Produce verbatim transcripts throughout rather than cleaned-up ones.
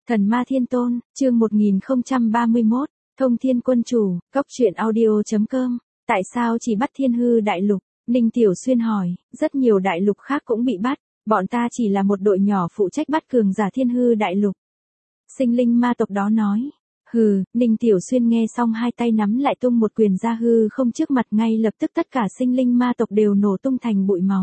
Thần Ma Thiên Tôn, chương một nghìn không trăm ba mươi mốt, Thông Thiên Quân Chủ, Cốc truyện audio chấm com. Tại sao chỉ bắt Thiên Hư Đại Lục? Ninh Tiểu Xuyên hỏi, rất nhiều đại lục khác cũng bị bắt, bọn ta chỉ là một đội nhỏ phụ trách bắt cường giả Thiên Hư Đại Lục. Sinh linh ma tộc đó nói. Hừ, Ninh Tiểu Xuyên nghe xong hai tay nắm lại tung một quyền ra hư không trước mặt, ngay lập tức tất cả sinh linh ma tộc đều nổ tung thành bụi máu.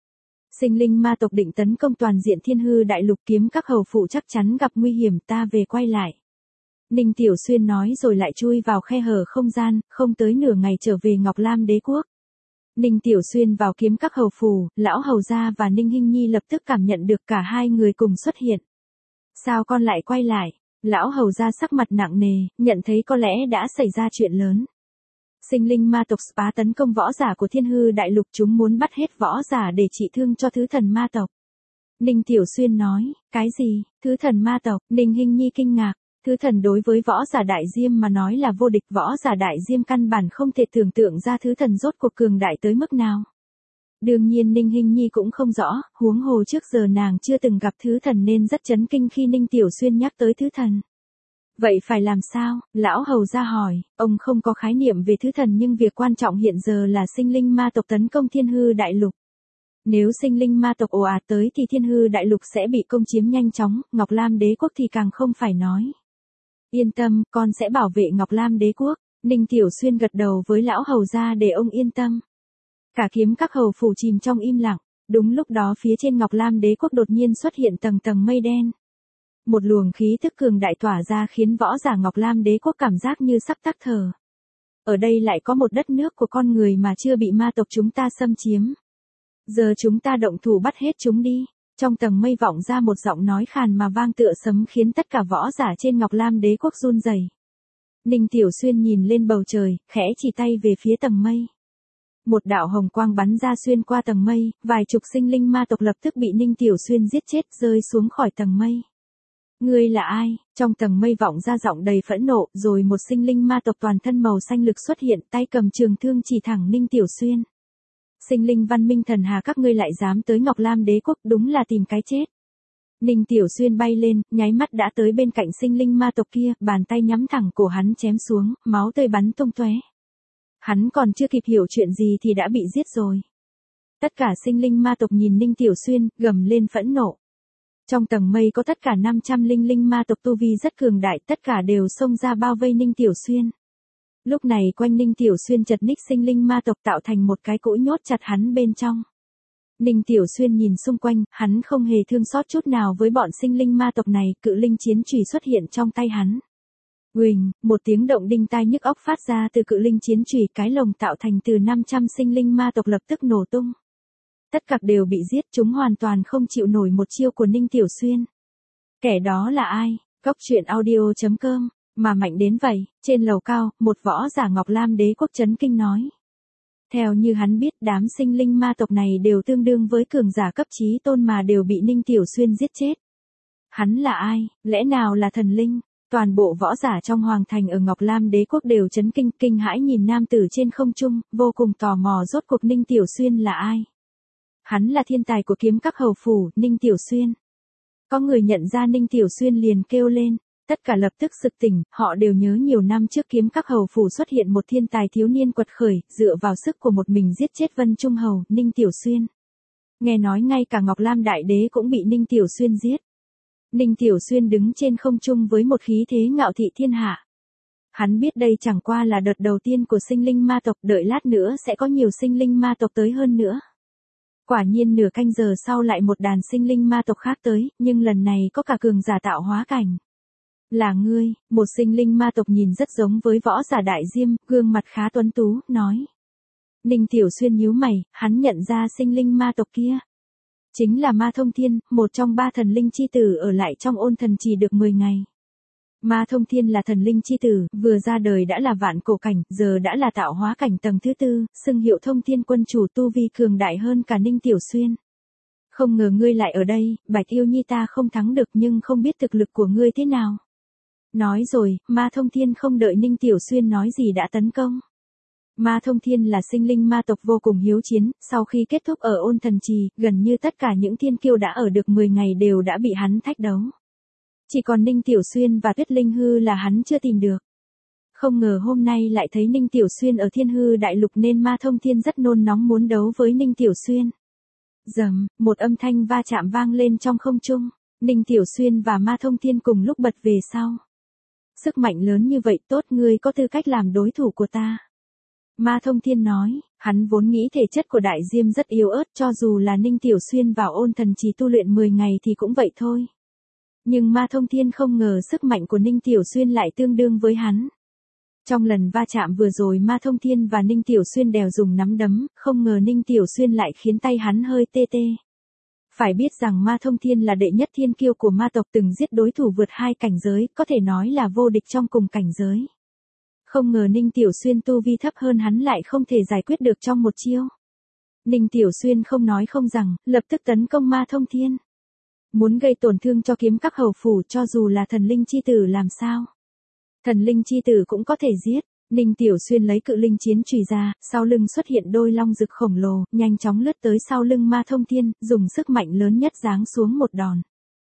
Sinh linh ma tộc định tấn công toàn diện Thiên Hư Đại Lục, kiếm các hầu phụ chắc chắn gặp nguy hiểm, ta về quay lại. Ninh Tiểu Xuyên nói rồi lại chui vào khe hở không gian, không tới nửa ngày trở về Ngọc Lam Đế Quốc. Ninh Tiểu Xuyên vào kiếm các hầu phủ, lão hầu gia và Ninh Hinh Nhi lập tức cảm nhận được cả hai người cùng xuất hiện. Sao con lại quay lại? Lão hầu gia sắc mặt nặng nề, nhận thấy có lẽ đã xảy ra chuyện lớn. Sinh linh ma tộc phá tấn công võ giả của Thiên Hư Đại Lục, chúng muốn bắt hết võ giả để trị thương cho thứ thần ma tộc. Ninh Tiểu Xuyên nói, cái gì, thứ thần ma tộc? Ninh Hinh Nhi kinh ngạc, thứ thần đối với võ giả đại diêm mà nói là vô địch, võ giả đại diêm căn bản không thể tưởng tượng ra thứ thần rốt cuộc cường đại tới mức nào. Đương nhiên Ninh Hinh Nhi cũng không rõ, huống hồ trước giờ nàng chưa từng gặp thứ thần nên rất chấn kinh khi Ninh Tiểu Xuyên nhắc tới thứ thần. Vậy phải làm sao? Lão hầu gia hỏi, ông không có khái niệm về thứ thần nhưng việc quan trọng hiện giờ là sinh linh ma tộc tấn công Thiên Hư Đại Lục. Nếu sinh linh ma tộc ồ ạt tới thì Thiên Hư Đại Lục sẽ bị công chiếm nhanh chóng, Ngọc Lam Đế Quốc thì càng không phải nói. Yên tâm, con sẽ bảo vệ Ngọc Lam Đế Quốc. Ninh Tiểu Xuyên gật đầu với lão hầu gia để ông yên tâm. Cả kiếm các hầu phủ chìm trong im lặng, đúng lúc đó phía trên Ngọc Lam Đế Quốc đột nhiên xuất hiện tầng tầng mây đen. Một luồng khí tức cường đại tỏa ra khiến võ giả Ngọc Lam Đế Quốc cảm giác như sắp tắc thở. Ở đây lại có một đất nước của con người mà chưa bị ma tộc chúng ta xâm chiếm. Giờ chúng ta động thủ bắt hết chúng đi. Trong tầng mây vọng ra một giọng nói khàn mà vang tựa sấm khiến tất cả võ giả trên Ngọc Lam Đế Quốc run rẩy. Ninh Tiểu Xuyên nhìn lên bầu trời, khẽ chỉ tay về phía tầng mây. Một đạo hồng quang bắn ra xuyên qua tầng mây, vài chục sinh linh ma tộc lập tức bị Ninh Tiểu Xuyên giết chết, rơi xuống khỏi tầng mây. Ngươi là ai? Trong tầng mây vọng ra giọng đầy phẫn nộ, rồi một sinh linh ma tộc toàn thân màu xanh lực xuất hiện, tay cầm trường thương chỉ thẳng Ninh Tiểu Xuyên. Sinh linh văn minh thần hà, các ngươi lại dám tới Ngọc Lam Đế Quốc, đúng là tìm cái chết. Ninh Tiểu Xuyên bay lên, nháy mắt đã tới bên cạnh sinh linh ma tộc kia, bàn tay nhắm thẳng cổ hắn chém xuống, máu tươi bắn tung tóe. Hắn còn chưa kịp hiểu chuyện gì thì đã bị giết rồi. Tất cả sinh linh ma tộc nhìn Ninh Tiểu Xuyên, gầm lên phẫn nộ. Trong tầng mây có tất cả năm trăm linh linh ma tộc tu vi rất cường đại, tất cả đều xông ra bao vây Ninh Tiểu Xuyên. Lúc này quanh Ninh Tiểu Xuyên chật ních sinh linh ma tộc tạo thành một cái cỗ nhốt chặt hắn bên trong. Ninh Tiểu Xuyên nhìn xung quanh, hắn không hề thương xót chút nào với bọn sinh linh ma tộc này, cự linh chiến chùy xuất hiện trong tay hắn. Uỳnh, một tiếng động đinh tai nhức óc phát ra từ cự linh chiến chùy, cái lồng tạo thành từ năm trăm sinh linh ma tộc lập tức nổ tung. Tất cả đều bị giết, chúng hoàn toàn không chịu nổi một chiêu của Ninh Tiểu Xuyên. Kẻ đó là ai? Cốc truyện audio chấm com. Mà mạnh đến vậy? Trên lầu cao, một võ giả Ngọc Lam Đế Quốc chấn kinh nói. Theo như hắn biết, đám sinh linh ma tộc này đều tương đương với cường giả cấp chí tôn mà đều bị Ninh Tiểu Xuyên giết chết. Hắn là ai? Lẽ nào là thần linh? Toàn bộ võ giả trong hoàng thành ở Ngọc Lam Đế Quốc đều chấn kinh, kinh hãi nhìn nam tử trên không trung, vô cùng tò mò rốt cuộc Ninh Tiểu Xuyên là ai? Hắn là thiên tài của kiếm các hầu phủ, Ninh Tiểu Xuyên. Có người nhận ra Ninh Tiểu Xuyên liền kêu lên, tất cả lập tức sực tỉnh, họ đều nhớ nhiều năm trước kiếm các hầu phủ xuất hiện một thiên tài thiếu niên quật khởi, dựa vào sức của một mình giết chết Vân Trung Hầu, Ninh Tiểu Xuyên. Nghe nói ngay cả Ngọc Lam Đại Đế cũng bị Ninh Tiểu Xuyên giết. Ninh Tiểu Xuyên đứng trên không trung với một khí thế ngạo thị thiên hạ. Hắn biết đây chẳng qua là đợt đầu tiên của sinh linh ma tộc, đợi lát nữa sẽ có nhiều sinh linh ma tộc tới hơn nữa. Quả nhiên nửa canh giờ sau lại một đàn sinh linh ma tộc khác tới, nhưng lần này có cả cường giả tạo hóa cảnh. Là ngươi? Một sinh linh ma tộc nhìn rất giống với võ giả đại diêm, gương mặt khá tuấn tú, nói. Ninh Tiểu Xuyên nhíu mày, hắn nhận ra sinh linh ma tộc kia. Chính là Ma Thông Thiên, một trong ba thần linh chi tử ở lại trong ôn thần trì được mười ngày. Ma Thông Thiên là thần linh chi tử, vừa ra đời đã là vạn cổ cảnh, giờ đã là tạo hóa cảnh tầng thứ tư, xưng hiệu Thông Thiên Quân Chủ, tu vi cường đại hơn cả Ninh Tiểu Xuyên. Không ngờ ngươi lại ở đây, Bạch Yêu Nhi ta không thắng được nhưng không biết thực lực của ngươi thế nào. Nói rồi, Ma Thông Thiên không đợi Ninh Tiểu Xuyên nói gì đã tấn công. Ma Thông Thiên là sinh linh ma tộc vô cùng hiếu chiến, sau khi kết thúc ở ôn thần trì, gần như tất cả những thiên kiêu đã ở được mười ngày đều đã bị hắn thách đấu. Chỉ còn Ninh Tiểu Xuyên và Tuyết Linh Hư là hắn chưa tìm được. Không ngờ hôm nay lại thấy Ninh Tiểu Xuyên ở Thiên Hư Đại Lục nên Ma Thông Thiên rất nôn nóng muốn đấu với Ninh Tiểu Xuyên. Rầm, một âm thanh va chạm vang lên trong không trung. Ninh Tiểu Xuyên và Ma Thông Thiên cùng lúc bật về sau. Sức mạnh lớn như vậy tốt, ngươi có tư cách làm đối thủ của ta. Ma Thông Thiên nói, hắn vốn nghĩ thể chất của Đại Diêm rất yếu ớt, cho dù là Ninh Tiểu Xuyên vào ôn thần trì tu luyện mười ngày thì cũng vậy thôi. Nhưng Ma Thông Thiên không ngờ sức mạnh của Ninh Tiểu Xuyên lại tương đương với hắn. Trong lần va chạm vừa rồi Ma Thông Thiên và Ninh Tiểu Xuyên đều dùng nắm đấm, không ngờ Ninh Tiểu Xuyên lại khiến tay hắn hơi tê tê. Phải biết rằng Ma Thông Thiên là đệ nhất thiên kiêu của ma tộc, từng giết đối thủ vượt hai cảnh giới, có thể nói là vô địch trong cùng cảnh giới. Không ngờ Ninh Tiểu Xuyên tu vi thấp hơn hắn lại không thể giải quyết được trong một chiêu. Ninh Tiểu Xuyên không nói không rằng, lập tức tấn công Ma Thông Thiên. Muốn gây tổn thương cho kiếm các hầu phủ, cho dù là thần linh chi tử làm sao. Thần linh chi tử cũng có thể giết. Ninh Tiểu Xuyên lấy cự linh chiến chùy ra, sau lưng xuất hiện đôi long rực khổng lồ, nhanh chóng lướt tới sau lưng Ma Thông Thiên, dùng sức mạnh lớn nhất giáng xuống một đòn.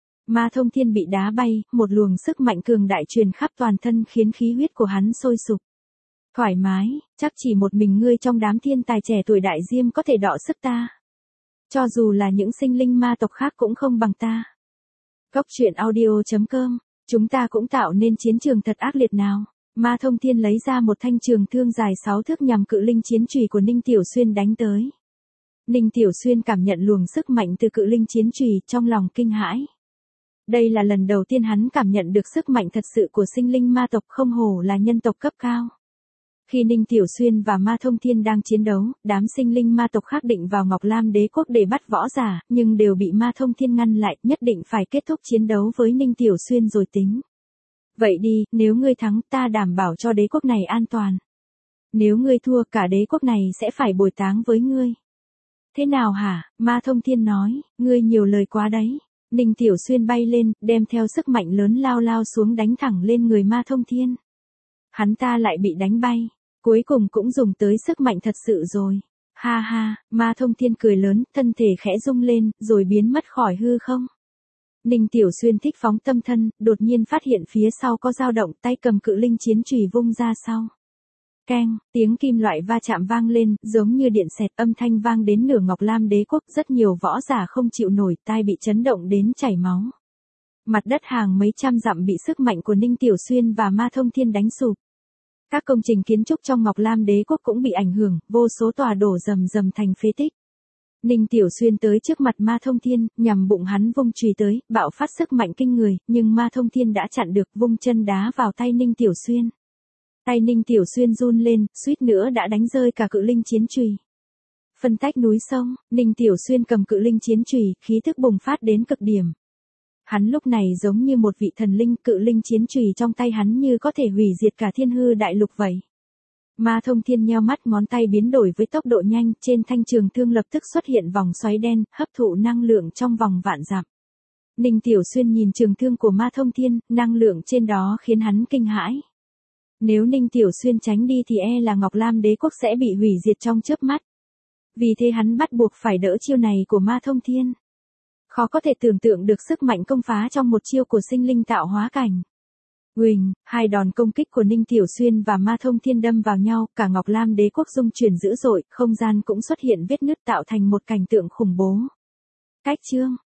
Ma Thông Thiên bị đá bay, một luồng sức mạnh cường đại truyền khắp toàn thân khiến khí huyết của hắn sôi sục. Thoải mái, chắc chỉ một mình ngươi trong đám thiên tài trẻ tuổi Đại Diêm có thể đọ sức ta. Cho dù là những sinh linh ma tộc khác cũng không bằng ta. Cốc truyện audio chấm com, chúng ta cũng tạo nên chiến trường thật ác liệt nào. Ma Thông Thiên lấy ra một thanh trường thương dài sáu thước nhằm cự linh chiến chùy của Ninh Tiểu Xuyên đánh tới. Ninh Tiểu Xuyên cảm nhận luồng sức mạnh từ cự linh chiến chùy, trong lòng kinh hãi. Đây là lần đầu tiên hắn cảm nhận được sức mạnh thật sự của sinh linh ma tộc, không hổ là nhân tộc cấp cao. Khi Ninh Tiểu Xuyên và Ma Thông Thiên đang chiến đấu, đám sinh linh ma tộc khác định vào Ngọc Lam Đế Quốc để bắt võ giả, nhưng đều bị Ma Thông Thiên ngăn lại, nhất định phải kết thúc chiến đấu với Ninh Tiểu Xuyên rồi tính. Vậy đi, nếu ngươi thắng ta đảm bảo cho đế quốc này an toàn. Nếu ngươi thua cả đế quốc này sẽ phải bồi táng với ngươi. Thế nào hả? Ma Thông Thiên nói, ngươi nhiều lời quá đấy. Ninh Tiểu Xuyên bay lên, đem theo sức mạnh lớn lao lao xuống đánh thẳng lên người Ma Thông Thiên. Hắn ta lại bị đánh bay, cuối cùng cũng dùng tới sức mạnh thật sự rồi. Ha ha, Ma Thông Thiên cười lớn, thân thể khẽ rung lên, rồi biến mất khỏi hư không. Ninh Tiểu Xuyên thích phóng tâm thân, đột nhiên phát hiện phía sau có dao động, tay cầm cự linh chiến chùy vung ra sau. Keng, tiếng kim loại va chạm vang lên, giống như điện xẹt, âm thanh vang đến nửa Ngọc Lam Đế Quốc, rất nhiều võ giả không chịu nổi, tai bị chấn động đến chảy máu. Mặt đất hàng mấy trăm dặm bị sức mạnh của Ninh Tiểu Xuyên và Ma Thông Thiên đánh sụp. Các công trình kiến trúc trong Ngọc Lam Đế Quốc cũng bị ảnh hưởng, vô số tòa đổ rầm rầm thành phế tích. Ninh Tiểu Xuyên tới trước mặt Ma Thông Thiên, nhằm bụng hắn vung chùy tới, bạo phát sức mạnh kinh người, nhưng Ma Thông Thiên đã chặn được, vung chân đá vào tay Ninh Tiểu Xuyên. Tay Ninh Tiểu Xuyên run lên, suýt nữa đã đánh rơi cả cự linh chiến chùy. Phân tách núi sông, Ninh Tiểu Xuyên cầm cự linh chiến chùy, khí thức bùng phát đến cực điểm. Hắn lúc này giống như một vị thần linh, cự linh chiến chùy trong tay hắn như có thể hủy diệt cả Thiên Hư Đại Lục vậy. Ma Thông Thiên nheo mắt, ngón tay biến đổi với tốc độ nhanh, trên thanh trường thương lập tức xuất hiện vòng xoáy đen, hấp thụ năng lượng trong vòng vạn dặm. Ninh Tiểu Xuyên nhìn trường thương của Ma Thông Thiên, năng lượng trên đó khiến hắn kinh hãi. Nếu Ninh Tiểu Xuyên tránh đi thì e là Ngọc Lam Đế Quốc sẽ bị hủy diệt trong chớp mắt. Vì thế hắn bắt buộc phải đỡ chiêu này của Ma Thông Thiên. Khó có thể tưởng tượng được sức mạnh công phá trong một chiêu của sinh linh tạo hóa cảnh. Huỳnh, hai đòn công kích của Ninh Tiểu Xuyên và Ma Thông Thiên đâm vào nhau, cả Ngọc Lam Đế Quốc rung chuyển dữ dội, không gian cũng xuất hiện vết nứt tạo thành một cảnh tượng khủng bố. Cách chương